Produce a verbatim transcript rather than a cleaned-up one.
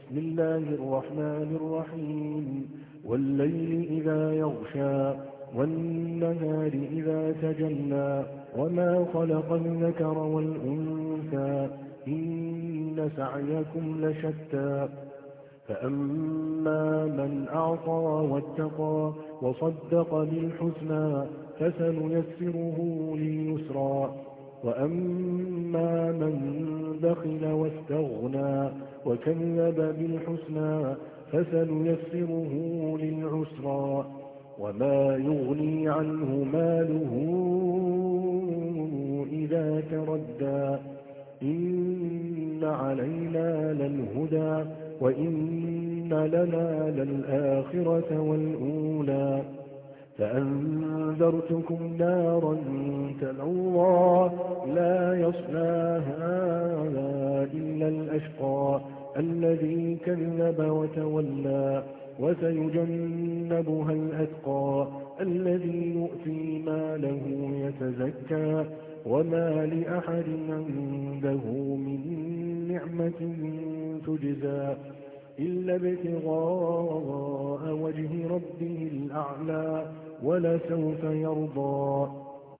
بسم الله الرحمن الرحيم والليل إذا يغشى والنهار إذا تجلى وما خلق الذكر والأنثى إن سعيكم لشتى فأما من أعطى واتقى وصدق بالحسنى فسنيسره لليسرى وأما من بخل واستغنى وكذب بالحسنى فسنيسره للعسرى وما يغني عنه ماله إذا تردى إن علينا للهدى وإن لنا للآخرة والأولى فأنذرتكم نارا تلظى لا يصلاها إلا الأشقى الذي كذب وتولى وسيجنبها الأتقى الذي يؤتي ماله يتزكى وما لأحد عنده من نعمة تجزى إلا ابتغاء وجه ربه الأعلى ولسوف يرضى